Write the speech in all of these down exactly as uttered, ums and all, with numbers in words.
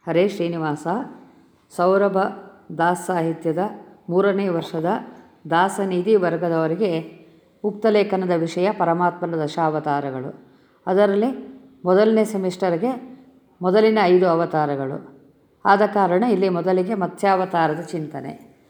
ಹರೇ ಶ್ರೀನಿವಾಸ. ಸೌರಭ ದಾಸ್ ಸಾಹಿತ್ಯದ ಮೂರನೇ ವರ್ಷದ ದಾಸನಿಧಿ ವರ್ಗದವರಿಗೆ ಉಕ್ತಲೇಖನದ ವಿಷಯ ಪರಮಾತ್ಮನ ದಶಾವತಾರಗಳು. ಅದರಲ್ಲಿ ಮೊದಲನೇ ಸೆಮಿಸ್ಟರ್ಗೆ ಮೊದಲಿನ ಐದು ಅವತಾರಗಳು ಆದ ಕಾರಣ ಇಲ್ಲಿ ಮೊದಲಿಗೆ ಮತ್ಸ್ಯಾವತಾರದ ಚಿಂತನೆ.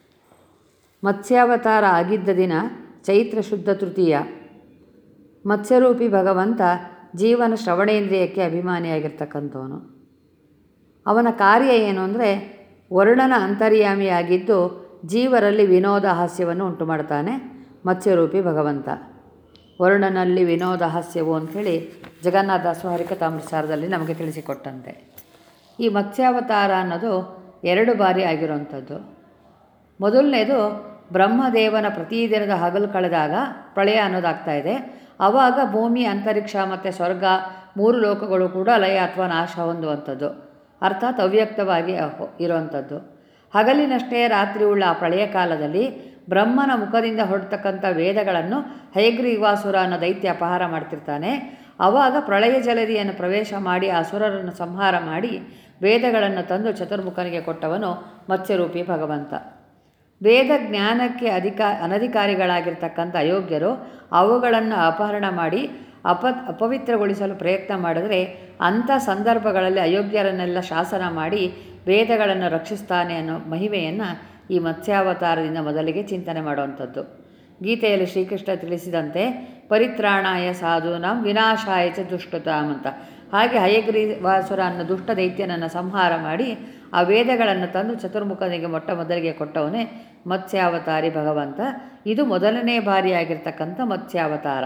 ಮತ್ಸ್ಯಾವತಾರ ಆಗಿದ್ದ ದಿನ ಚೈತ್ರ ಶುದ್ಧ ತೃತೀಯ. ಮತ್ಸ್ಯರೂಪಿ ಭಗವಂತ ಜೀವನ ಶ್ರವಣೇಂದ್ರಿಯಕ್ಕೆ ಅಭಿಮಾನಿಯಾಗಿರ್ತಕ್ಕಂಥವನು. ಅವನ ಕಾರ್ಯ ಏನು ಅಂದರೆ ವರ್ಣನ ಅಂತರ್ಯಾಮಿಯಾಗಿದ್ದು ಜೀವರಲ್ಲಿ ವಿನೋದ ಹಾಸ್ಯವನ್ನು ಉಂಟು ಮಾಡ್ತಾನೆ. ಮತ್ಸ್ಯರೂಪಿ ಭಗವಂತ ವರ್ಣನಲ್ಲಿ ವಿನೋದ ಹಾಸ್ಯವು ಅಂಥೇಳಿ ಜಗನ್ನಾಥದಾಸರು ಹರಿಕಥಾಮೃತಸಾರದಲ್ಲಿ ನಮಗೆ ತಿಳಿಸಿಕೊಟ್ಟಂತೆ. ಈ ಮತ್ಸ್ಯಾವತಾರ ಅನ್ನೋದು ಎರಡು ಬಾರಿ ಆಗಿರುವಂಥದ್ದು. ಮೊದಲನೇದು ಬ್ರಹ್ಮದೇವನ ಪ್ರತಿದಿನದ ಹಗಲು ಕಳೆದಾಗ ಪ್ರಳಯ ಅನ್ನೋದಾಗ್ತಾಯಿದೆ. ಆವಾಗ ಭೂಮಿ, ಅಂತರಿಕ್ಷ ಮತ್ತು ಸ್ವರ್ಗ ಮೂರು ಲೋಕಗಳು ಕೂಡ ಲಯ ಅಥವಾ ನಾಶ ಹೊಂದುವಂಥದ್ದು, ಅರ್ಥಾತ್ ಅವ್ಯಕ್ತವಾಗಿ ಇರುವಂಥದ್ದು. ಹಗಲಿನಷ್ಟೇ ರಾತ್ರಿ ಉಳ್ಳ ಆ ಪ್ರಳಯ ಕಾಲದಲ್ಲಿ ಬ್ರಹ್ಮನ ಮುಖದಿಂದ ಹೊರಡ್ತಕ್ಕಂಥ ವೇದಗಳನ್ನು ಹಯಗ್ರೀವಾಸುರ ಅನ್ನೋ ದೈತ್ಯ ಅಪಹಾರ ಮಾಡ್ತಿರ್ತಾನೆ. ಆವಾಗ ಪ್ರಳಯ ಜಲದಿಯನ್ನು ಪ್ರವೇಶ ಮಾಡಿ ಆ ಅಸುರರನ್ನು ಸಂಹಾರ ಮಾಡಿ ವೇದಗಳನ್ನು ತಂದು ಚತುರ್ಮುಖನಿಗೆ ಕೊಟ್ಟವನು ಮತ್ಸ್ಯರೂಪಿ ಭಗವಂತ. ವೇದ ಜ್ಞಾನಕ್ಕೆ ಅಧಿಕಾ ಅನಧಿಕಾರಿಗಳಾಗಿರ್ತಕ್ಕಂಥ ಅಯೋಗ್ಯರು ಅವುಗಳನ್ನು ಅಪಹರಣ ಮಾಡಿ ಅಪ ಅಪವಿತ್ರಗೊಳಿಸಲು ಪ್ರಯತ್ನ ಮಾಡಿದರೆ ಅಂಥ ಸಂದರ್ಭಗಳಲ್ಲಿ ಅಯೋಗ್ಯರನ್ನೆಲ್ಲ ಶಾಸನ ಮಾಡಿ ವೇದಗಳನ್ನು ರಕ್ಷಿಸ್ತಾನೆ ಅನ್ನೋ ಮಹಿಮೆಯನ್ನು ಈ ಮತ್ಸ್ಯಾವತಾರದಿಂದ ಮೊದಲಿಗೆ ಚಿಂತನೆ ಮಾಡುವಂಥದ್ದು. ಗೀತೆಯಲ್ಲಿ ಶ್ರೀಕೃಷ್ಣ ತಿಳಿಸಿದಂತೆ ಪರಿತ್ರಾಣಾಯ ಸಾಧೂನಾಂ ವಿನಾಶಾಯ ಚ ದುಷ್ಟತಾಂ ಅಂತ. ಹಾಗೆ ಹಯಗ್ರೀವಾಸುರ ಅನ್ನೋ ದುಷ್ಟ ದೈತ್ಯನನ್ನು ಸಂಹಾರ ಮಾಡಿ ಆ ವೇದಗಳನ್ನು ತಂದು ಚತುರ್ಮುಖನಿಗೆ ಮೊಟ್ಟ ಮೊದಲಿಗೆ ಕೊಟ್ಟವನೇ ಮತ್ಸ್ಯಾವತಾರಿ ಭಗವಂತ. ಇದು ಮೊದಲನೇ ಬಾರಿಯಾಗಿರ್ತಕ್ಕಂಥ ಮತ್ಸ್ಯಾವತಾರ.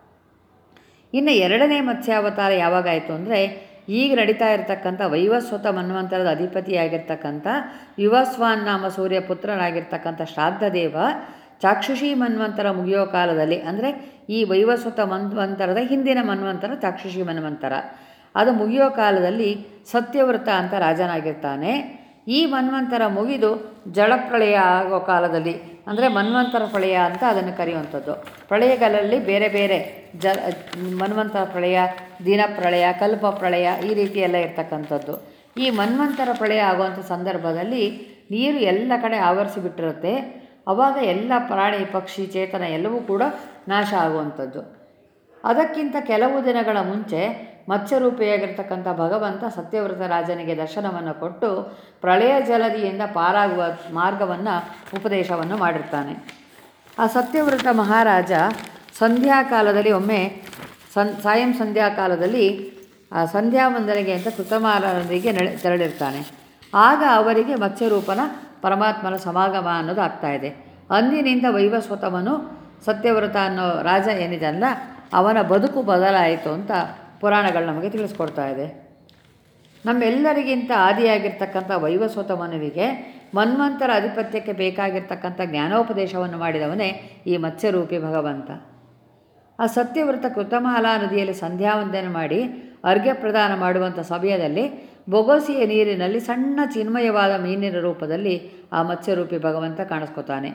ಇನ್ನು ಎರಡನೇ ಮತ್ಸ್ಯಾವತಾರ ಯಾವಾಗಾಯಿತು ಅಂದರೆ ಈಗ ನಡೀತಾ ಇರತಕ್ಕಂಥ ವೈವಸ್ವತ ಮನ್ವಂತರದ ಅಧಿಪತಿಯಾಗಿರ್ತಕ್ಕಂಥ ವಿವಸ್ವಾನ್ ನಾಮ ಸೂರ್ಯ ಪುತ್ರನಾಗಿರ್ತಕ್ಕಂಥ ಶ್ರಾದ್ದದೇವ ಚಾಕ್ಷುಷಿ ಮನ್ವಂತರ ಮುಗಿಯೋ ಕಾಲದಲ್ಲಿ, ಅಂದರೆ ಈ ವೈವಸ್ವತ ಮನ್ವಂತರದ ಹಿಂದಿನ ಮನ್ವಂತರ ಚಾಕ್ಷುಷಿ ಮನ್ವಂತರ, ಅದು ಮುಗಿಯೋ ಕಾಲದಲ್ಲಿ ಸತ್ಯವ್ರತ ಅಂತ ರಾಜನಾಗಿರ್ತಾನೆ. ಈ ಮನ್ವಂತರ ಮುಗಿದು ಜಲಪ್ರಳಯ ಆಗೋ ಕಾಲದಲ್ಲಿ, ಅಂದರೆ ಮನ್ವಂತರ ಪ್ರಳಯ ಅಂತ ಅದನ್ನು ಕರೆಯುವಂಥದ್ದು. ಪ್ರಳಯಗಳಲ್ಲಿ ಬೇರೆ ಬೇರೆ ಜ ಮನ್ವಂತರ ಪ್ರಳಯ, ದಿನ ಪ್ರಳಯ, ಕಲ್ಪ ಪ್ರಳಯ ಈ ರೀತಿ ಎಲ್ಲ ಇರ್ತಕ್ಕಂಥದ್ದು. ಈ ಮನ್ವಂತರ ಪ್ರಳಯ ಆಗುವಂಥ ಸಂದರ್ಭದಲ್ಲಿ ನೀರು ಎಲ್ಲ ಕಡೆ ಆವರಿಸಿಬಿಟ್ಟಿರುತ್ತೆ. ಆವಾಗ ಎಲ್ಲ ಪ್ರಾಣಿ, ಪಕ್ಷಿ, ಚೇತನ ಎಲ್ಲವೂ ಕೂಡ ನಾಶ ಆಗುವಂಥದ್ದು. ಅದಕ್ಕಿಂತ ಕೆಲವು ದಿನಗಳ ಮುಂಚೆ ಮತ್ಸ್ಯರೂಪಿಯಾಗಿರ್ತಕ್ಕಂಥ ಭಗವಂತ ಸತ್ಯವ್ರತ ರಾಜನಿಗೆ ದರ್ಶನವನ್ನು ಕೊಟ್ಟು ಪ್ರಳಯ ಜಲದಿಯಿಂದ ಪಾರಾಗುವ ಮಾರ್ಗವನ್ನು ಉಪದೇಶವನ್ನು ಮಾಡಿರ್ತಾನೆ. ಆ ಸತ್ಯವ್ರತ ಮಹಾರಾಜ ಸಂಧ್ಯಾಕಾಲದಲ್ಲಿ ಒಮ್ಮೆ ಸನ್ ಸಾಯಂ ಸಂಧ್ಯಾಕಾಲದಲ್ಲಿ ಆ ಸಂಧ್ಯಾ ವಂದನೆಗೆ ಅಂತ ಕೃತಮಾಲನೊಂದಿಗೆ ನಡೆ ತೆರಳಿರ್ತಾನೆ. ಆಗ ಅವರಿಗೆ ಮತ್ಸ್ಯರೂಪನ ಪರಮಾತ್ಮನ ಸಮಾಗಮ ಅನ್ನೋದು ಆಗ್ತಾಯಿದೆ. ಅಂದಿನಿಂದ ವೈವಸ್ವತಮನು ಸತ್ಯವ್ರತ ಅನ್ನೋ ರಾಜ ಏನಿದೆಯಲ್ಲ ಅವನ ಬದುಕು ಬದಲಾಯಿತು ಅಂತ ಪುರಾಣಗಳು ನಮಗೆ ತಿಳಿಸ್ಕೊಡ್ತಾ ಇದೆ. ನಮ್ಮೆಲ್ಲರಿಗಿಂತ ಆದಿಯಾಗಿರ್ತಕ್ಕಂಥ ವೈವಸ್ವತ ಮನುವಿಗೆ ಮನ್ವಂತರ ಅಧಿಪತ್ಯಕ್ಕೆ ಬೇಕಾಗಿರ್ತಕ್ಕಂಥ ಜ್ಞಾನೋಪದೇಶವನ್ನು ಮಾಡಿದವನೇ ಈ ಮತ್ಸ್ಯರೂಪಿ ಭಗವಂತ. ಆ ಸತ್ಯವ್ರತ ಕೃತಮಾಲಾ ನದಿಯಲ್ಲಿ ಸಂಧ್ಯಾವಂದನೆ ಮಾಡಿ ಅರ್ಘ್ಯ ಪ್ರದಾನ ಮಾಡುವಂಥ ಸಮಯದಲ್ಲಿ ಬೊಗಸೆಯ ನೀರಿನಲ್ಲಿ ಸಣ್ಣ ಚಿನ್ಮಯವಾದ ಮೀನಿನ ರೂಪದಲ್ಲಿ ಆ ಮತ್ಸ್ಯರೂಪಿ ಭಗವಂತ ಕಾಣಿಸ್ಕೊತಾನೆ.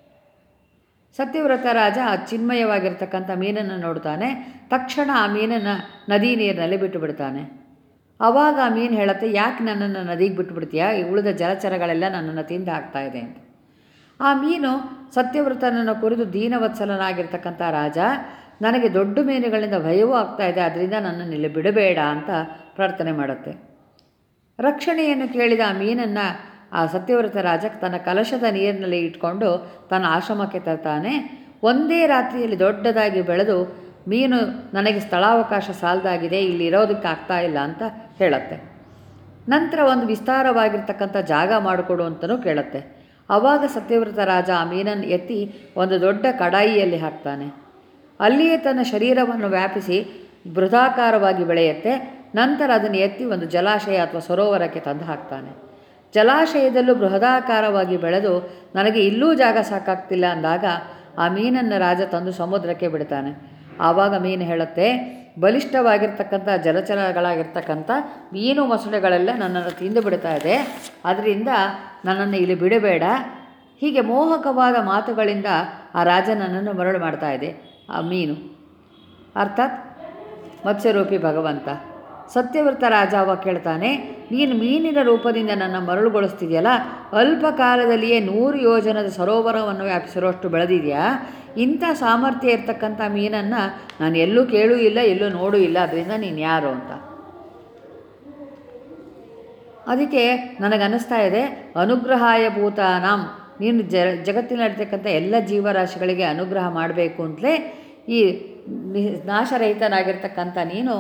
ಸತ್ಯವ್ರತ ರಾಜ ಆ ಚಿನ್ಮಯವಾಗಿರ್ತಕ್ಕಂಥ ಮೀನನ್ನು ನೋಡ್ತಾನೆ. ತಕ್ಷಣ ಆ ಮೀನನ್ನು ನದಿ ನೀರಿನಲ್ಲಿ ಬಿಟ್ಟು ಬಿಡ್ತಾನೆ. ಆವಾಗ ಆ ಮೀನು ಹೇಳುತ್ತೆ, ಯಾಕೆ ನನ್ನನ್ನು ನದಿಗೆ ಬಿಟ್ಟುಬಿಡ್ತೀಯಾ, ಈ ಉಳಿದ ಜಲಚರಗಳೆಲ್ಲ ನನ್ನನ್ನು ತಿಂದು ಹಾಕ್ತಾಯಿದೆ ಅಂತ. ಆ ಮೀನು ಸತ್ಯವ್ರತನನ್ನು ಕುರಿತು ದೀನವತ್ಸಲನಾಗಿರ್ತಕ್ಕಂಥ ರಾಜ, ನನಗೆ ದೊಡ್ಡ ಮೀನುಗಳಿಂದ ಭಯವೂ ಆಗ್ತಾಯಿದೆ, ಅದರಿಂದ ನನ್ನನ್ನು ಇಲ್ಲಿ ಬಿಡಬೇಡ ಅಂತ ಪ್ರಾರ್ಥನೆ ಮಾಡುತ್ತೆ. ರಕ್ಷಣೆಯನ್ನು ಕೇಳಿದ ಆ ಮೀನನ್ನು ಆ ಸತ್ಯವ್ರತ ರಾಜ ತನ್ನ ಕಲಶದ ನೀರಿನಲ್ಲಿ ಇಟ್ಕೊಂಡು ತನ್ನ ಆಶ್ರಮಕ್ಕೆ ತರ್ತಾನೆ. ಒಂದೇ ರಾತ್ರಿಯಲ್ಲಿ ದೊಡ್ಡದಾಗಿ ಬೆಳೆದು ಮೀನು ನನಗೆ ಸ್ಥಳಾವಕಾಶ ಸಾಲದಾಗಿದೆ, ಇಲ್ಲಿ ಇರೋದಕ್ಕೆ ಆಗ್ತಾ ಇಲ್ಲ ಅಂತ ಹೇಳುತ್ತೆ. ನಂತರ ಒಂದು ವಿಸ್ತಾರವಾಗಿರ್ತಕ್ಕಂಥ ಜಾಗ ಮಾಡಿಕೊಡು ಅಂತಲೂ ಕೇಳುತ್ತೆ. ಆವಾಗ ಸತ್ಯವ್ರತ ರಾಜ ಆ ಮೀನನ್ನು ಎತ್ತಿ ಒಂದು ದೊಡ್ಡ ಕಡಾಯಿಯಲ್ಲಿ ಹಾಕ್ತಾನೆ. ಅಲ್ಲಿಯೇ ತನ್ನ ಶರೀರವನ್ನು ವ್ಯಾಪಿಸಿ ಬೃಹದಾಕಾರವಾಗಿ ಬೆಳೆಯುತ್ತೆ. ನಂತರ ಅದನ್ನು ಎತ್ತಿ ಒಂದು ಜಲಾಶಯ ಅಥವಾ ಸರೋವರಕ್ಕೆ ತಂದು ಹಾಕ್ತಾನೆ. ಜಲಾಶಯದಲ್ಲೂ ಬೃಹದಾಕಾರವಾಗಿ ಬೆಳೆದು ನನಗೆ ಇಲ್ಲೂ ಜಾಗ ಸಾಕಾಗ್ತಿಲ್ಲ ಅಂದಾಗ ಆ ಮೀನನ್ನು ರಾಜ ತಂದು ಸಮುದ್ರಕ್ಕೆ ಬಿಡ್ತಾನೆ. ಆವಾಗ ಮೀನು ಹೇಳುತ್ತೆ, ಬಲಿಷ್ಠವಾಗಿರ್ತಕ್ಕಂಥ ಜಲಚರಗಳಾಗಿರ್ತಕ್ಕಂಥ ಮೀನು ಮೊಸಳೆಗಳೆಲ್ಲ ನನ್ನನ್ನು ತಿಂದು ಬಿಡ್ತಾ ಇದೆ, ಅದರಿಂದ ನನ್ನನ್ನು ಇಲ್ಲಿ ಬಿಡಬೇಡ. ಹೀಗೆ ಮೋಹಕವಾದ ಮಾತುಗಳಿಂದ ಆ ರಾಜ ನನ್ನನ್ನು ಮರಳು ಮಾಡ್ತಾ ಇದೆ ಆ ಮೀನು, ಅರ್ಥಾತ್ ಮತ್ಸ್ಯರೂಪಿ ಭಗವಂತ. ಸತ್ಯವ್ರತ ರಾಜ ಅವ ಕೇಳ್ತಾನೆ, ನೀನು ಮೀನಿನ ರೂಪದಿಂದ ನನ್ನ ಮರಳುಗೊಳಿಸ್ತಿದೆಯಲ್ಲ, ಅಲ್ಪ ಕಾಲದಲ್ಲಿಯೇ ನೂರು ಯೋಜನದ ಸರೋವರವನ್ನು ವ್ಯಾಪಿಸಿರೋಷ್ಟು ಬೆಳೆದಿದೆಯಾ? ಇಂಥ ಸಾಮರ್ಥ್ಯ ಇರ್ತಕ್ಕಂಥ ಮೀನನ್ನು ನಾನು ಎಲ್ಲೂ ಕೇಳೂ ಇಲ್ಲ, ಎಲ್ಲೂ ನೋಡೂ ಇಲ್ಲ, ಅದರಿಂದ ನೀನು ಯಾರು ಅಂತ. ಅದಕ್ಕೆ ನನಗನ್ನಿಸ್ತಾ ಇದೆ, ಅನುಗ್ರಹಾಯ ಭೂತಾನಾಂ, ನೀನು ಜ ಜಗತ್ತಿನಲ್ಲಿರ್ತಕ್ಕಂಥ ಎಲ್ಲ ಜೀವರಾಶಿಗಳಿಗೆ ಅನುಗ್ರಹ ಮಾಡಬೇಕು ಅಂತಲೇ ಈ ನಾಶರಹಿತನಾಗಿರ್ತಕ್ಕಂಥ ನೀನು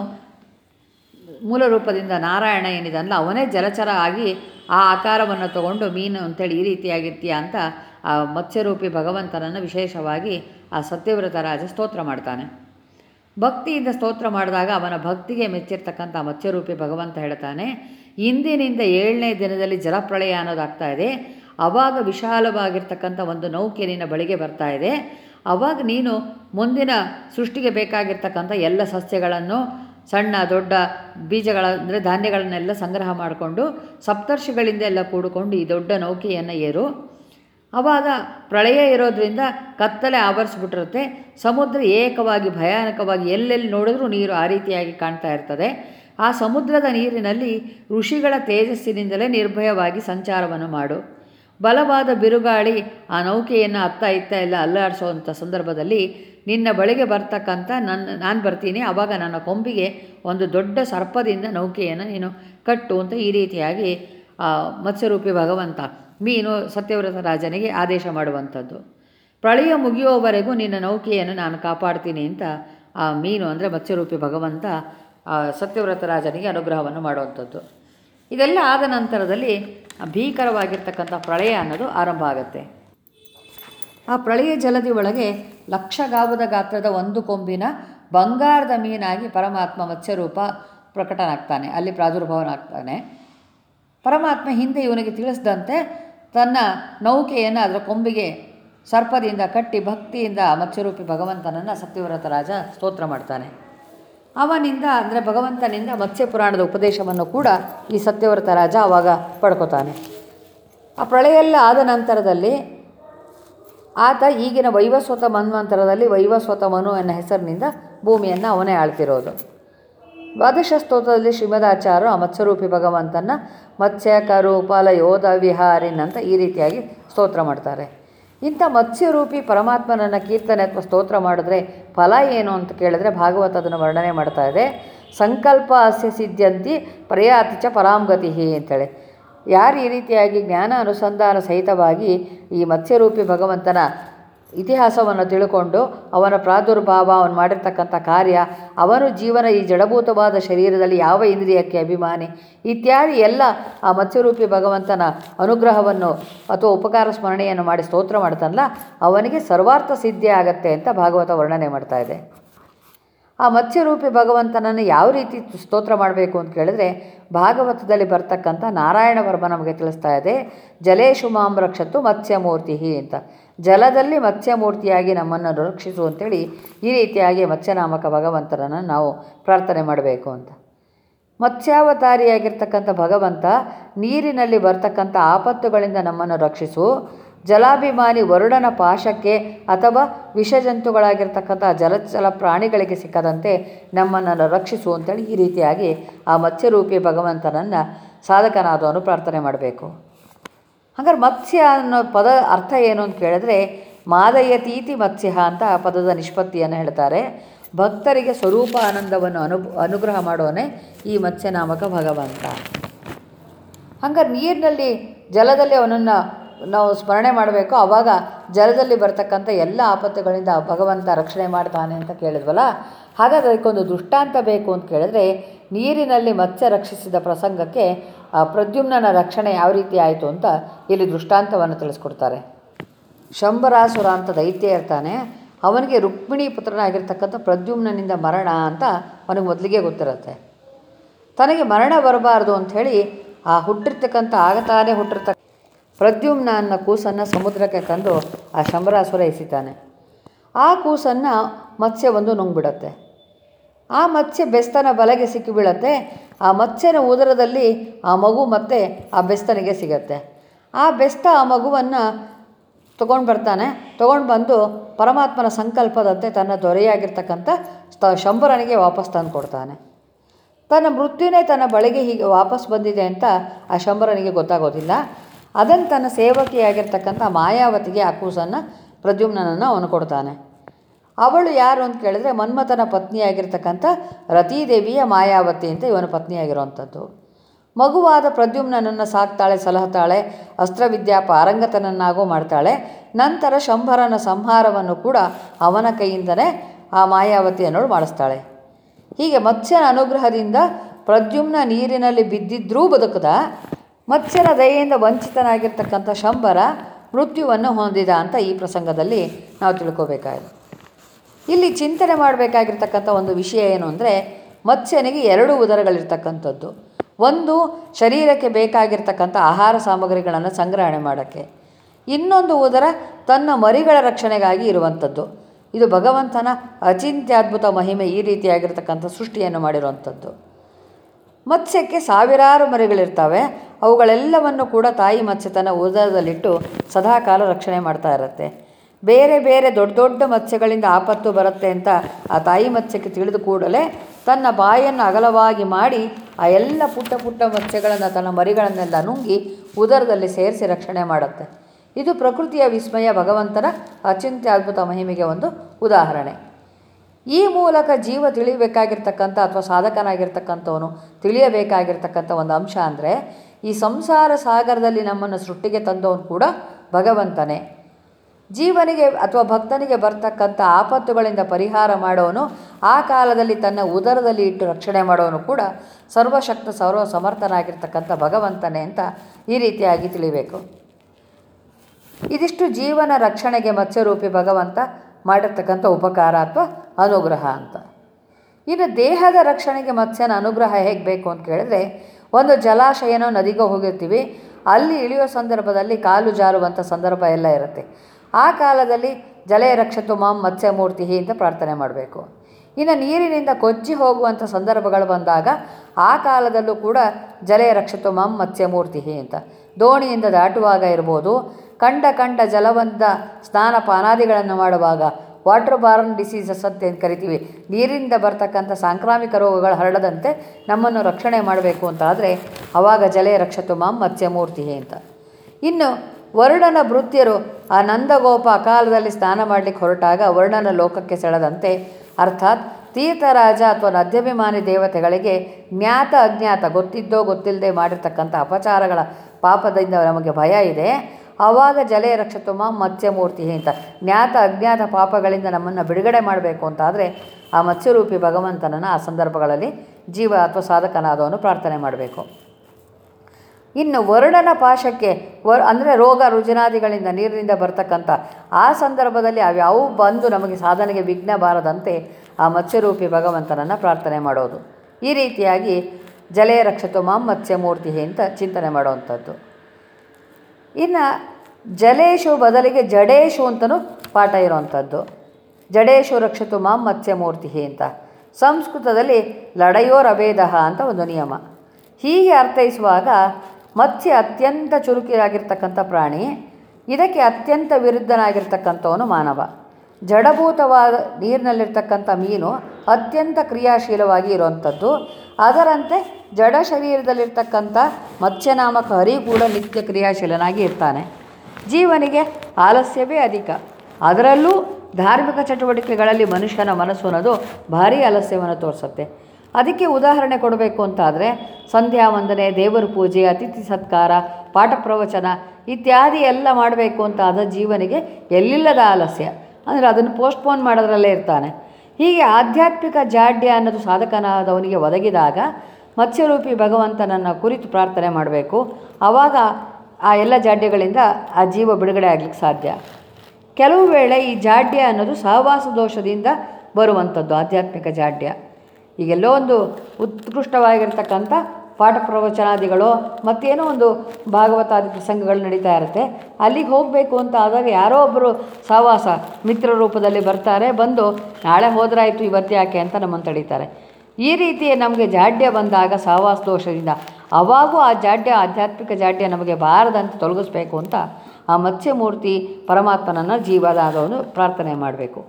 ಮೂಲ ರೂಪದಿಂದ ನಾರಾಯಣ ಏನಿದಲ್ಲ ಅವನೇ ಜಲಚರ ಆಗಿ ಆ ಆಕಾರವನ್ನು ತಗೊಂಡು ಮೀನು ಅಂತೇಳಿ ಈ ರೀತಿಯಾಗಿರ್ತೀಯ ಅಂತ ಆ ಮತ್ಸ್ಯರೂಪಿ ಭಗವಂತನನ್ನು ವಿಶೇಷವಾಗಿ ಆ ಸತ್ಯವ್ರತ ರಾಜ ಸ್ತೋತ್ರ ಮಾಡ್ತಾನೆ. ಭಕ್ತಿಯಿಂದ ಸ್ತೋತ್ರ ಮಾಡಿದಾಗ ಅವನ ಭಕ್ತಿಗೆ ಮೆಚ್ಚಿರ್ತಕ್ಕಂಥ ಮತ್ಸ್ಯರೂಪಿ ಭಗವಂತ ಹೇಳ್ತಾನೆ, ಇಂದಿನಿಂದ ಏಳನೇ ದಿನದಲ್ಲಿ ಜಲಪ್ರಳಯ ಅನ್ನೋದಾಗ್ತಾ ಇದೆ. ಆವಾಗ ವಿಶಾಲವಾಗಿರ್ತಕ್ಕಂಥ ಒಂದು ನೌಕೆ ನಿನ್ನ ಬಳಿಗೆ ಬರ್ತಾ ಇದೆ. ಆವಾಗ ನೀನು ಮುಂದಿನ ಸೃಷ್ಟಿಗೆ ಬೇಕಾಗಿರ್ತಕ್ಕಂಥ ಎಲ್ಲ ಸಸ್ಯಗಳನ್ನು, ಸಣ್ಣ ದೊಡ್ಡ ಬೀಜಗಳ ಅಂದರೆ ಧಾನ್ಯಗಳನ್ನೆಲ್ಲ ಸಂಗ್ರಹ ಮಾಡಿಕೊಂಡು ಸಪ್ತರ್ಷಿಗಳಿಂದ ಎಲ್ಲ ಕೂಡಿಕೊಂಡು ಈ ದೊಡ್ಡ ನೌಕೆಯನ್ನು ಏರು. ಆವಾಗ ಪ್ರಳಯ ಇರೋದರಿಂದ ಕತ್ತಲೆ ಆವರಿಸ್ಬಿಟ್ಟಿರುತ್ತೆ. ಸಮುದ್ರ ಏಕವಾಗಿ ಭಯಾನಕವಾಗಿ ಎಲ್ಲೆಲ್ಲಿ ನೋಡಿದ್ರೂ ನೀರು ಆ ರೀತಿಯಾಗಿ ಕಾಣ್ತಾ ಇರ್ತದೆ. ಆ ಸಮುದ್ರದ ನೀರಿನಲ್ಲಿ ಋಷಿಗಳ ತೇಜಸ್ಸಿನಿಂದಲೇ ನಿರ್ಭಯವಾಗಿ ಸಂಚಾರವನ್ನು ಮಾಡು. ಬಲವಾದ ಬಿರುಗಾಳಿ ಆ ನೌಕೆಯನ್ನು ಅತ್ತ ಇತ್ತ ಎಲ್ಲ ಅಲ್ಲಾಡಿಸೋವಂಥ ಸಂದರ್ಭದಲ್ಲಿ ನಿನ್ನ ಬಳಿಗೆ ಬರ್ತಕ್ಕಂಥ ನನ್ನ ನಾನು ಬರ್ತೀನಿ, ಆವಾಗ ನನ್ನ ಕೊಂಬಿಗೆ ಒಂದು ದೊಡ್ಡ ಸರ್ಪದಿಂದ ನೌಕೆಯನ್ನು ನೀನು ಕಟ್ಟು ಅಂತ ಈ ರೀತಿಯಾಗಿ ಆ ಮತ್ಸ್ಯರೂಪಿ ಭಗವಂತ ಮೀನು ಸತ್ಯವ್ರತ ರಾಜನಿಗೆ ಆದೇಶ ಮಾಡುವಂಥದ್ದು. ಪ್ರಳಯ ಮುಗಿಯುವವರೆಗೂ ನಿನ್ನ ನೌಕೆಯನ್ನು ನಾನು ಕಾಪಾಡ್ತೀನಿ ಅಂತ ಆ ಮೀನು ಅಂದರೆ ಮತ್ಸ್ಯರೂಪಿ ಭಗವಂತ ಆ ಸತ್ಯವ್ರತ ರಾಜನಿಗೆ ಅನುಗ್ರಹವನ್ನು ಮಾಡುವಂಥದ್ದು. ಇದೆಲ್ಲ ಆದ ನಂತರದಲ್ಲಿ ಭೀಕರವಾಗಿರ್ತಕ್ಕಂಥ ಪ್ರಳಯ ಅನ್ನೋದು ಆರಂಭ ಆಗುತ್ತೆ. ಆ ಪ್ರಳಯ ಜಲದಿ ಒಳಗೆ ಲಕ್ಷಗಾವದ ಗಾತ್ರದ ಒಂದು ಕೊಂಬಿನ ಬಂಗಾರದ ಮೀನಾಗಿ ಪರಮಾತ್ಮ ಮತ್ಸ್ಯರೂಪ ಪ್ರಕಟನಾಗ್ತಾನೆ, ಅಲ್ಲಿ ಪ್ರಾದುರ್ಭವನಾಗ್ತಾನೆ. ಪರಮಾತ್ಮ ಹಿಂದೆ ಇವನಿಗೆ ತಿಳಿಸಿದಂತೆ ತನ್ನ ನೌಕೆಯನ್ನು ಅದರ ಕೊಂಬಿಗೆ ಸರ್ಪದಿಂದ ಕಟ್ಟಿ ಭಕ್ತಿಯಿಂದ ಮತ್ಸ್ಯರೂಪಿ ಭಗವಂತನನ್ನು ಸತ್ಯವ್ರತ ರಾಜ ಸ್ತೋತ್ರ ಮಾಡ್ತಾನೆ. ಅವನಿಂದ ಅಂದರೆ ಭಗವಂತನಿಂದ ಮತ್ಸ್ಯ ಪುರಾಣದ ಉಪದೇಶವನ್ನು ಕೂಡ ಈ ಸತ್ಯವ್ರತ ರಾಜ ಆವಾಗ ಪಡ್ಕೋತಾನೆ. ಆ ಪ್ರಳಯ ಎಲ್ಲ ಆದ ನಂತರದಲ್ಲಿ ಆತ ಈಗಿನ ವೈವಸ್ವತ ಮನ್ವಂತರದಲ್ಲಿ ವೈವಸ್ವತ ಮನು ಎನ್ನೋ ಹೆಸರಿನಿಂದ ಭೂಮಿಯನ್ನು ಅವನೇ ಆಳ್ತಿರೋದು. ದ್ವಾದಶ ಸ್ತೋತ್ರದಲ್ಲಿ ಶ್ರೀಮದಾಚಾರ್ಯರು ಆ ಮತ್ಸ್ಯರೂಪಿ ಭಗವಂತನ ಮತ್ಸ್ಯ ಕರೂಪ ಲಯೋಧ ವಿಹಾರಿನ್ ಅಂತ ಈ ರೀತಿಯಾಗಿ ಸ್ತೋತ್ರ ಮಾಡ್ತಾರೆ. ಇಂಥ ಮತ್ಸ್ಯರೂಪಿ ಪರಮಾತ್ಮನನ್ನು ಕೀರ್ತನೆ ಅಥವಾ ಸ್ತೋತ್ರ ಮಾಡಿದ್ರೆ ಫಲ ಏನು ಅಂತ ಕೇಳಿದ್ರೆ ಭಾಗವತ ಅದನ್ನು ವರ್ಣನೆ ಮಾಡ್ತಾ ಇದೆ. ಸಂಕಲ್ಪ ಅಸ್ಯ ಸಿದ್ಧಂತಿ ಪ್ರಯಾತಿ ಚ ಪರಾಂಗತಿ ಅಂತೇಳಿ. ಯಾರು ಈ ರೀತಿಯಾಗಿ ಜ್ಞಾನ ಅನುಸಂಧಾನ ಸಹಿತವಾಗಿ ಈ ಮತ್ಸ್ಯರೂಪಿ ಭಗವಂತನ ಇತಿಹಾಸವನ್ನು ತಿಳ್ಕೊಂಡು ಅವನ ಪ್ರಾದುರ್ಭಾವ, ಅವನು ಮಾಡಿರ್ತಕ್ಕಂಥ ಕಾರ್ಯ, ಅವನು ಜೀವನ ಈ ಜಡಭೂತವಾದ ಶರೀರದಲ್ಲಿ ಯಾವ ಇಂದ್ರಿಯಕ್ಕೆ ಅಭಿಮಾನಿ ಇತ್ಯಾದಿ ಎಲ್ಲ ಆ ಮತ್ಸ್ಯರೂಪಿ ಭಗವಂತನ ಅನುಗ್ರಹವನ್ನು ಅಥವಾ ಉಪಕಾರ ಸ್ಮರಣೆಯನ್ನು ಮಾಡಿ ಸ್ತೋತ್ರ ಮಾಡ್ತಾನಲ್ಲ, ಅವನಿಗೆ ಸರ್ವಾರ್ಥ ಸಿದ್ಧಿ ಆಗತ್ತೆ ಅಂತ ಭಾಗವತ ವರ್ಣನೆ ಮಾಡ್ತಾ ಇದೆ. ಆ ಮತ್ಸ್ಯರೂಪಿ ಭಗವಂತನನ್ನು ಯಾವ ರೀತಿ ಸ್ತೋತ್ರ ಮಾಡಬೇಕು ಅಂತ ಕೇಳಿದ್ರೆ ಭಾಗವತದಲ್ಲಿ ಬರ್ತಕ್ಕಂಥ ನಾರಾಯಣ ವರ್ಮ ನಮಗೆ ತಿಳಿಸ್ತಾ ಇದೆ. ಜಲೇಶು ಮಾಂ ರಕ್ಷತ್ತು ಮತ್ಸ್ಯಮೂರ್ತಿ ಅಂತ, ಜಲದಲ್ಲಿ ಮತ್ಸ್ಯಮೂರ್ತಿಯಾಗಿ ನಮ್ಮನ್ನು ರಕ್ಷಿಸು ಅಂತೇಳಿ ಈ ರೀತಿಯಾಗಿ ಮತ್ಸ್ಯನಾಮಕ ಭಗವಂತನನ್ನು ನಾವು ಪ್ರಾರ್ಥನೆ ಮಾಡಬೇಕು ಅಂತ. ಮತ್ಸ್ಯಾವತಾರಿಯಾಗಿರ್ತಕ್ಕಂಥ ಭಗವಂತ ನೀರಿನಲ್ಲಿ ಬರ್ತಕ್ಕಂಥ ಆಪತ್ತುಗಳಿಂದ ನಮ್ಮನ್ನು ರಕ್ಷಿಸು, ಜಲಾಭಿಮಾನಿ ವರುಣನ ಪಾಶಕ್ಕೆ ಅಥವಾ ವಿಷಜಂತುಗಳಾಗಿರ್ತಕ್ಕಂಥ ಜಲಚಲ ಪ್ರಾಣಿಗಳಿಗೆ ಸಿಕ್ಕದಂತೆ ನಮ್ಮನ್ನು ರಕ್ಷಿಸು ಅಂತೇಳಿ ಈ ರೀತಿಯಾಗಿ ಆ ಮತ್ಸ್ಯರೂಪಿ ಭಗವಂತನನ್ನು ಸಾಧಕನಾದವನು ಪ್ರಾರ್ಥನೆ ಮಾಡಬೇಕು. ಹಾಗಾದ್ರೆ ಮತ್ಸ್ಯ ಅನ್ನೋ ಪದ ಅರ್ಥ ಏನು ಅಂತ ಕೇಳಿದ್ರೆ ಮಾದಯತೀತಿ ಮತ್ಸ್ಯ ಅಂತ ಆ ಪದದ ನಿಷ್ಪತ್ತಿಯನ್ನು ಹೇಳ್ತಾರೆ. ಭಕ್ತರಿಗೆ ಸ್ವರೂಪ ಆನಂದವನ್ನು ಅನು ಅನುಗ್ರಹ ಮಾಡೋನೇ ಈ ಮತ್ಸ್ಯನಾಮಕ ಭಗವಂತ. ಹಾಗಾದ್ರೆ ನೀರಿನಲ್ಲಿ ಜಲದಲ್ಲಿ ಅವನನ್ನು ನಾವು ಸ್ಮರಣೆ ಮಾಡಬೇಕು. ಆವಾಗ ಜಲದಲ್ಲಿ ಬರ್ತಕ್ಕಂಥ ಎಲ್ಲ ಆಪತ್ತುಗಳಿಂದ ಭಗವಂತ ರಕ್ಷಣೆ ಮಾಡ್ತಾನೆ ಅಂತ ಕೇಳಿದ್ವಲ್ಲ. ಹಾಗಾದರೆ ಅದಕ್ಕೊಂದು ದೃಷ್ಟಾಂತ ಬೇಕು ಅಂತ ಕೇಳಿದ್ರೆ ನೀರಿನಲ್ಲಿ ಮತ್ಸ್ಯ ರಕ್ಷಿಸಿದ ಪ್ರಸಂಗಕ್ಕೆ ಆ ಪ್ರದ್ಯುಮ್ನನ ರಕ್ಷಣೆ ಯಾವ ರೀತಿ ಆಯಿತು ಅಂತ ಇಲ್ಲಿ ದೃಷ್ಟಾಂತವನ್ನು ತಿಳಿಸ್ಕೊಡ್ತಾರೆ. ಶಂಬರಾಸುರ ಅಂತ ದೈತ್ಯ ಇರ್ತಾನೆ. ಅವನಿಗೆ ರುಕ್ಮಿಣಿ ಪುತ್ರನಾಗಿರ್ತಕ್ಕಂಥ ಪ್ರದ್ಯುಮ್ನನಿಂದ ಮರಣ ಅಂತ ಅವನಿಗೆ ಮೊದಲಿಗೆ ಗೊತ್ತಿರುತ್ತೆ. ತನಗೆ ಮರಣ ಬರಬಾರ್ದು ಅಂಥೇಳಿ ಆ ಹುಟ್ಟಿರ್ತಕ್ಕಂಥ ಆಗತಾನೆ ಹುಟ್ಟಿರ್ತಕ್ಕ ಪ್ರದ್ಯುಮ್ನ ಅನ್ನೋ ಕೂಸನ್ನು ಸಮುದ್ರಕ್ಕೆ ತಂದು ಆ ಶಂಬರಾಸುರ ಎಸಿತಾನೆ. ಆ ಕೂಸನ್ನು ಮತ್ಸ್ಯ ಒಂದು ನುಂಗ್ಬಿಡತ್ತೆ. ಆ ಮತ್ಸ್ಯ ಬೆಸ್ತನ ಬಲೆಗೆ ಸಿಕ್ಕಿಬೀಳತ್ತೆ. ಆ ಮತ್ಸ್ಯನ ಉದರದಲ್ಲಿ ಆ ಮಗು ಮತ್ತೆ ಆ ಬೆಸ್ತನಿಗೆ ಸಿಗತ್ತೆ. ಆ ಬೆಸ್ತ ಆ ಮಗುವನ್ನು ತೊಗೊಂಡು ಬರ್ತಾನೆ. ತೊಗೊಂಡು ಬಂದು ಪರಮಾತ್ಮನ ಸಂಕಲ್ಪದಂತೆ ತನ್ನ ದೊರೆಯಾಗಿರ್ತಕ್ಕಂಥ ಸ್ಥ ಶಂಬರನಿಗೆ ವಾಪಸ್ ತಂದು ಕೊಡ್ತಾನೆ. ತನ್ನ ಮೃತ್ಯುನೇ ತನ್ನ ಬಳಿಗೆ ಹೀಗೆ ವಾಪಸ್ ಬಂದಿದೆ ಅಂತ ಆ ಶಂಬರನಿಗೆ ಗೊತ್ತಾಗೋದಿಲ್ಲ. ಅದನ್ನು ತನ್ನ ಸೇವಕಿಯಾಗಿರ್ತಕ್ಕಂಥ ಮಾಯಾವತಿಗೆ ಆ ಕೂಸನ್ನು ಪ್ರದ್ಯುಮ್ನನನ್ನು ಅವನು ಕೊಡ್ತಾನೆ. ಅವಳು ಯಾರು ಅಂತ ಕೇಳಿದ್ರೆ ಮನ್ಮಥನ ಪತ್ನಿಯಾಗಿರ್ತಕ್ಕಂಥ ರತೀದೇವಿಯ ಮಾಯಾವತಿ ಅಂತ ಇವನ ಪತ್ನಿಯಾಗಿರುವಂಥದ್ದು. ಮಗುವಾದ ಪ್ರದ್ಯುಮ್ನನನ್ನು ಸಾಕ್ತಾಳೆ, ಸಲಹತಾಳೆ, ಅಸ್ತ್ರವಿದ್ಯಾ ಪಾರಂಗತನನ್ನಾಗೂ ಮಾಡ್ತಾಳೆ. ನಂತರ ಶಂಭರನ ಸಂಹಾರವನ್ನು ಕೂಡ ಅವನ ಕೈಯಿಂದನೇ ಆ ಮಾಯಾವತಿ ಅನ್ನೋಳು ಮಾಡಿಸ್ತಾಳೆ. ಹೀಗೆ ಮತ್ಸ್ಯನ ಅನುಗ್ರಹದಿಂದ ಪ್ರದ್ಯುಮ್ನ ನೀರಿನಲ್ಲಿ ಬಿದ್ದಿದ್ರೂ ಬದುಕದ, ಮತ್ಸ್ಯನ ದಯೆಯಿಂದ ವಂಚಿತನಾಗಿರ್ತಕ್ಕಂಥ ಶಂಭರ ಮೃತ್ಯುವನ್ನು ಹೊಂದಿದ ಅಂತ ಈ ಪ್ರಸಂಗದಲ್ಲಿ ನಾವು ತಿಳ್ಕೋಬೇಕಾಗಿದೆ. ಇಲ್ಲಿ ಚಿಂತನೆ ಮಾಡಬೇಕಾಗಿರ್ತಕ್ಕಂಥ ಒಂದು ವಿಷಯ ಏನು ಅಂದರೆ, ಮತ್ಸ್ಯನಿಗೆ ಎರಡು ಉದರಗಳಿರ್ತಕ್ಕಂಥದ್ದು. ಒಂದು ಶರೀರಕ್ಕೆ ಬೇಕಾಗಿರ್ತಕ್ಕಂಥ ಆಹಾರ ಸಾಮಗ್ರಿಗಳನ್ನು ಸಂಗ್ರಹಣೆ ಮಾಡೋಕ್ಕೆ, ಇನ್ನೊಂದು ಉದರ ತನ್ನ ಮರಿಗಳ ರಕ್ಷಣೆಗಾಗಿ ಇರುವಂಥದ್ದು. ಇದು ಭಗವಂತನ ಅಚಿಂತ್ಯದ್ಭುತ ಮಹಿಮೆ. ಈ ರೀತಿಯಾಗಿರ್ತಕ್ಕಂಥ ಸೃಷ್ಟಿಯನ್ನು ಮಾಡಿರುವಂಥದ್ದು. ಮತ್ಸ್ಯಕ್ಕೆ ಸಾವಿರಾರು ಮರಿಗಳಿರ್ತವೆ. ಅವುಗಳೆಲ್ಲವನ್ನು ಕೂಡ ತಾಯಿ ಮತ್ಸ್ಯ ತನ್ನ ಉದರದಲ್ಲಿಟ್ಟು ಸದಾಕಾಲ ರಕ್ಷಣೆ ಮಾಡ್ತಾ ಇರುತ್ತೆ. ಬೇರೆ ಬೇರೆ ದೊಡ್ಡ ದೊಡ್ಡ ಮತ್ಸ್ಯಗಳಿಂದ ಆಪತ್ತು ಬರುತ್ತೆ ಅಂತ ಆ ತಾಯಿ ಮತ್ಸ್ಯಕ್ಕೆ ತಿಳಿದು ಕೂಡಲೇ ತನ್ನ ಬಾಯನ್ನು ಅಗಲವಾಗಿ ಮಾಡಿ ಆ ಎಲ್ಲ ಪುಟ್ಟ ಪುಟ್ಟ ಮತ್ಸ್ಯಗಳನ್ನು, ತನ್ನ ಮರಿಗಳನ್ನೆಲ್ಲ ನುಂಗಿ ಉದರದಲ್ಲಿ ಸೇರಿಸಿ ರಕ್ಷಣೆ ಮಾಡುತ್ತೆ. ಇದು ಪ್ರಕೃತಿಯ ವಿಸ್ಮಯ, ಭಗವಂತನ ಅಚಿಂತ್ಯ ಅದ್ಭುತ ಮಹಿಮೆಗೆ ಒಂದು ಉದಾಹರಣೆ. ಈ ಮೂಲಕ ಜೀವ ತಿಳಿಯಬೇಕಾಗಿರ್ತಕ್ಕಂಥ ಅಥವಾ ಸಾಧಕನಾಗಿರ್ತಕ್ಕಂಥವನು ತಿಳಿಯಬೇಕಾಗಿರ್ತಕ್ಕಂಥ ಒಂದು ಅಂಶ ಅಂದರೆ, ಈ ಸಂಸಾರ ಸಾಗರದಲ್ಲಿ ನಮ್ಮನ್ನು ಸೃಷ್ಟಿಗೆ ತಂದವನು ಕೂಡ ಭಗವಂತನೇ. ಜೀವನಿಗೆ ಅಥವಾ ಭಕ್ತನಿಗೆ ಬರ್ತಕ್ಕಂಥ ಆಪತ್ತುಗಳಿಂದ ಪರಿಹಾರ ಮಾಡೋನು, ಆ ಕಾಲದಲ್ಲಿ ತನ್ನ ಉದರದಲ್ಲಿ ಇಟ್ಟು ರಕ್ಷಣೆ ಮಾಡೋನು ಕೂಡ ಸರ್ವಶಕ್ತ ಸರ್ವ ಸಮರ್ಥನಾಗಿರ್ತಕ್ಕಂಥ ಭಗವಂತನೇ ಅಂತ ಈ ರೀತಿಯಾಗಿ ತಿಳಿಬೇಕು. ಇದಿಷ್ಟು ಜೀವನ ರಕ್ಷಣೆಗೆ ಮತ್ಸ್ಯರೂಪಿ ಭಗವಂತ ಮಾಡಿರ್ತಕ್ಕಂಥ ಉಪಕಾರ ಅಥವಾ ಅನುಗ್ರಹ ಅಂತ. ಇನ್ನು ದೇಹದ ರಕ್ಷಣೆಗೆ ಮತ್ಸ್ಯನ ಅನುಗ್ರಹ ಹೇಗೆ ಬೇಕು ಅಂತ ಕೇಳಿದ್ರೆ, ಒಂದು ಜಲಾಶಯನೋ ನದಿಗೋ ಹೋಗಿರ್ತೀವಿ, ಅಲ್ಲಿ ಇಳಿಯೋ ಸಂದರ್ಭದಲ್ಲಿ ಕಾಲು ಜಾರುವಂಥ ಸಂದರ್ಭ ಎಲ್ಲ ಇರುತ್ತೆ. ಆ ಕಾಲದಲ್ಲಿ ಜಲೇ ರಕ್ಷತು ಮಾಂ ಮತ್ಸ್ಯಮೂರ್ತಿ ಅಂತ ಪ್ರಾರ್ಥನೆ ಮಾಡಬೇಕು. ಇನ್ನು ನೀರಿನಿಂದ ಕೊಚ್ಚಿ ಹೋಗುವಂಥ ಸಂದರ್ಭಗಳು ಬಂದಾಗ ಆ ಕಾಲದಲ್ಲೂ ಕೂಡ ಜಲೇ ರಕ್ಷತು ಮಾಂ ಮತ್ಸ್ಯಮೂರ್ತಿ ಅಂತ ದೋಣಿಯಿಂದ ದಾಟುವಾಗ ಇರ್ಬೋದು, ಕಂಡ ಕಂಡ ಜಲವಂತ ಸ್ನಾನ ಪಾನಾದಿಗಳನ್ನು ಮಾಡುವಾಗ ವಾಟರ್ ಬಾರ್ನ್ ಡಿಸೀಸಸ್ ಅಂತ ಏನು ಕರಿತೀವಿ, ನೀರಿಂದ ಬರ್ತಕ್ಕಂಥ ಸಾಂಕ್ರಾಮಿಕ ರೋಗಗಳು ಹರಡದಂತೆ ನಮ್ಮನ್ನು ರಕ್ಷಣೆ ಮಾಡಬೇಕು ಅಂತ ಆದರೆ ಆವಾಗ ಜಲೇ ರಕ್ಷತು ಮಾಂ ಮತ್ಸ್ಯಮೂರ್ತಿ ಅಂತ. ಇನ್ನು ವರ್ಣನ ಭೃತ್ಯರು ಆ ನಂದಗೋಪ ಅಕಾಲದಲ್ಲಿ ಸ್ನಾನ ಮಾಡಲಿಕ್ಕೆ ಹೊರಟಾಗ ವರ್ಣನ ಲೋಕಕ್ಕೆ ಸೆಳೆದಂತೆ, ಅರ್ಥಾತ್ ತೀರ್ಥರಾಜ ಅಥವಾ ನದ್ಯಾಭಿಮಾನಿ ದೇವತೆಗಳಿಗೆ ಜ್ಞಾತ ಅಜ್ಞಾತ ಗೊತ್ತಿದ್ದೋ ಗೊತ್ತಿಲ್ಲದೆ ಮಾಡಿರ್ತಕ್ಕಂಥ ಅಪಚಾರಗಳ ಪಾಪದಿಂದ ನಮಗೆ ಭಯ ಇದೆ, ಆವಾಗ ಜಲೇ ರಕ್ಷತು ಮಾಂ ಮತ್ಸ್ಯಮೂರ್ತಿ ಅಂತ ಜ್ಞಾತ ಅಜ್ಞಾತ ಪಾಪಗಳಿಂದ ನಮ್ಮನ್ನು ಬಿಡುಗಡೆ ಮಾಡಬೇಕು ಅಂತಾದರೆ ಆ ಮತ್ಸ್ಯರೂಪಿ ಭಗವಂತನನ್ನು ಆ ಸಂದರ್ಭಗಳಲ್ಲಿ ಜೀವ ಅಥವಾ ಸಾಧಕನಾದವನು ಪ್ರಾರ್ಥನೆ ಮಾಡಬೇಕು. ಇನ್ನು ವರ್ಣನ ಪಾಶಕ್ಕೆ ವರ್ ಅಂದರೆ ರೋಗ ರುಜಿನಾದಿಗಳಿಂದ ನೀರಿನಿಂದ ಬರ್ತಕ್ಕಂಥ ಆ ಸಂದರ್ಭದಲ್ಲಿ ಅವ್ಯಾವು ಬಂದು ನಮಗೆ ಸಾಧನೆಗೆ ವಿಘ್ನ ಬಾರದಂತೆ ಆ ಮತ್ಸ್ಯರೂಪಿ ಭಗವಂತನನ್ನು ಪ್ರಾರ್ಥನೆ ಮಾಡೋದು. ಈ ರೀತಿಯಾಗಿ ಜಲೇ ರಕ್ಷತು ಮಾಂ ಮತ್ಸ್ಯಮೂರ್ತಿ ಅಂತ ಚಿಂತನೆ ಮಾಡುವಂಥದ್ದು. ಇನ್ನು ಜಲೇಶು ಬದಲಿಗೆ ಜಡೇಶು ಅಂತಲೂ ಪಾಠ ಇರೋವಂಥದ್ದು. ಜಡೇಶು ರಕ್ಷತು ಮಾಂ ಮತ್ಸ್ಯಮೂರ್ತಿ ಅಂತ ಸಂಸ್ಕೃತದಲ್ಲಿ ಲಡಯೋರಭೇದ ಅಂತ ಒಂದು ನಿಯಮ. ಹೀಗೆ ಅರ್ಥೈಸುವಾಗ ಮತ್ಸ್ಯ ಅತ್ಯಂತ ಚುರುಕಿಯಾಗಿರ್ತಕ್ಕಂಥ ಪ್ರಾಣಿ, ಇದಕ್ಕೆ ಅತ್ಯಂತ ವಿರುದ್ಧನಾಗಿರ್ತಕ್ಕಂಥವನು ಮಾನವ. ಜಡಭೂತವಾದ ನೀರಿನಲ್ಲಿರ್ತಕ್ಕಂಥ ಮೀನು ಅತ್ಯಂತ ಕ್ರಿಯಾಶೀಲವಾಗಿ ಇರುವಂಥದ್ದು. ಅದರಂತೆ ಜಡ ಶರೀರದಲ್ಲಿರ್ತಕ್ಕಂಥ ಮತ್ಸ್ಯನಾಮಕ ಹರಿ ಕೂಡ ನಿತ್ಯ ಕ್ರಿಯಾಶೀಲನಾಗಿ ಇರ್ತಾನೆ. ಜೀವನಿಗೆ ಆಲಸ್ಯವೇ ಅಧಿಕ. ಅದರಲ್ಲೂ ಧಾರ್ಮಿಕ ಚಟುವಟಿಕೆಗಳಲ್ಲಿ ಮನುಷ್ಯನ ಮನಸ್ಸು ಅನ್ನೋದು ಭಾರೀ ಆಲಸ್ಯವನ್ನು ತೋರಿಸುತ್ತೆ. ಅದಕ್ಕೆ ಉದಾಹರಣೆ ಕೊಡಬೇಕು ಅಂತಾದರೆ ಸಂಧ್ಯಾ ವಂದನೆ, ದೇವರ ಪೂಜೆ, ಅತಿಥಿ ಸತ್ಕಾರ, ಪಾಠ ಪ್ರವಚನ ಇತ್ಯಾದಿ ಎಲ್ಲ ಮಾಡಬೇಕು ಅಂತ ಆದ ಜೀವನಿಗೆ ಎಲ್ಲಿಲ್ಲದ ಆಲಸ್ಯ, ಅಂದರೆ ಅದನ್ನು ಪೋಸ್ಟ್ಪೋನ್ ಮಾಡೋದ್ರಲ್ಲೇ ಇರ್ತಾನೆ. ಹೀಗೆ ಆಧ್ಯಾತ್ಮಿಕ ಜಾಡ್ಯ ಅನ್ನೋದು ಸಾಧಕನಾದವನಿಗೆ ಒದಗಿದಾಗ ಮತ್ಸ್ಯರೂಪಿ ಭಗವಂತನನ್ನು ಕುರಿತು ಪ್ರಾರ್ಥನೆ ಮಾಡಬೇಕು. ಆವಾಗ ಆ ಎಲ್ಲ ಜಾಡ್ಯಗಳಿಂದ ಆ ಜೀವ ಬಿಡುಗಡೆ ಆಗಲಿಕ್ಕೆ ಸಾಧ್ಯ. ಕೆಲವು ವೇಳೆ ಈ ಜಾಡ್ಯ ಅನ್ನೋದು ಸಹವಾಸ ದೋಷದಿಂದ ಬರುವಂಥದ್ದು. ಆಧ್ಯಾತ್ಮಿಕ ಜಾಡ್ಯ ಈಗೆಲ್ಲೋ ಒಂದು ಉತ್ಕೃಷ್ಟವಾಗಿರ್ತಕ್ಕಂಥ ಪಾಠ ಪ್ರವಚನಾದಿಗಳು ಮತ್ತೇನೋ ಒಂದು ಭಾಗವತಾದಿ ಪ್ರಸಂಗಗಳು ನಡೀತಾ ಇರುತ್ತೆ. ಅಲ್ಲಿಗೆ ಹೋಗಬೇಕು ಅಂತ ಆದಾಗ ಯಾರೋ ಒಬ್ಬರು ಸಹವಾಸ ಮಿತ್ರ ರೂಪದಲ್ಲಿ ಬರ್ತಾರೆ, ಬಂದು ನಾಳೆ ಹೋದ್ರಾಯಿತು ಇವತ್ತು ಯಾಕೆ ಅಂತ ನಮ್ಮನ್ನು ತಡೀತಾರೆ. ಈ ರೀತಿ ನಮಗೆ ಜಾಡ್ಯ ಬಂದಾಗ ಸಹವಾಸ ದೋಷದಿಂದ ಅವಾಗೂ ಆ ಜಾಡ್ಯ ಆಧ್ಯಾತ್ಮಿಕ ಜಾಡ್ಯ ನಮಗೆ ಬಾರದಂತೆ ತೊಲಗಿಸ್ಬೇಕು ಅಂತ ಆ ಮತ್ಸ್ಯಮೂರ್ತಿ ಪರಮಾತ್ಮನನ್ನು ಜೀವದಾದವನು ಪ್ರಾರ್ಥನೆ ಮಾಡಬೇಕು.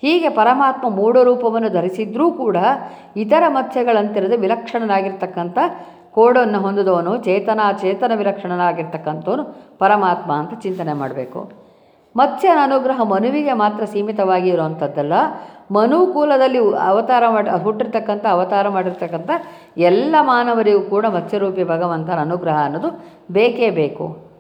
ಹೀಗೆ ಪರಮಾತ್ಮ ಮೂಢ ರೂಪವನ್ನು ಧರಿಸಿದ್ರೂ ಕೂಡ ಇತರ ಮತ್ಸ್ಯಗಳಂತಿರದೆ ವಿಲಕ್ಷಣನಾಗಿರ್ತಕ್ಕಂಥ ಕೋಡನ್ನು ಹೊಂದಿದವನು ಚೇತನ ಚೇತನ ವಿಲಕ್ಷಣನಾಗಿರ್ತಕ್ಕಂಥವನು ಪರಮಾತ್ಮ ಅಂತ ಚಿಂತನೆ ಮಾಡಬೇಕು. ಮತ್ಸ್ಯನ ಅನುಗ್ರಹ ಮನುವಿಗೆ ಮಾತ್ರ ಸೀಮಿತವಾಗಿ ಇರುವಂಥದ್ದಲ್ಲ, ಮನುಕೂಲದಲ್ಲಿ ಅವತಾರ ಮಾಡಿ ಹುಟ್ಟಿರ್ತಕ್ಕಂಥ ಅವತಾರ ಮಾಡಿರ್ತಕ್ಕಂಥ ಎಲ್ಲ ಮಾನವರಿಗೂ ಕೂಡ ಮತ್ಸ್ಯರೂಪಿ ಭಗವಂತನ ಅನುಗ್ರಹ ಅನ್ನೋದು ಬೇಕೇ ಬೇಕು.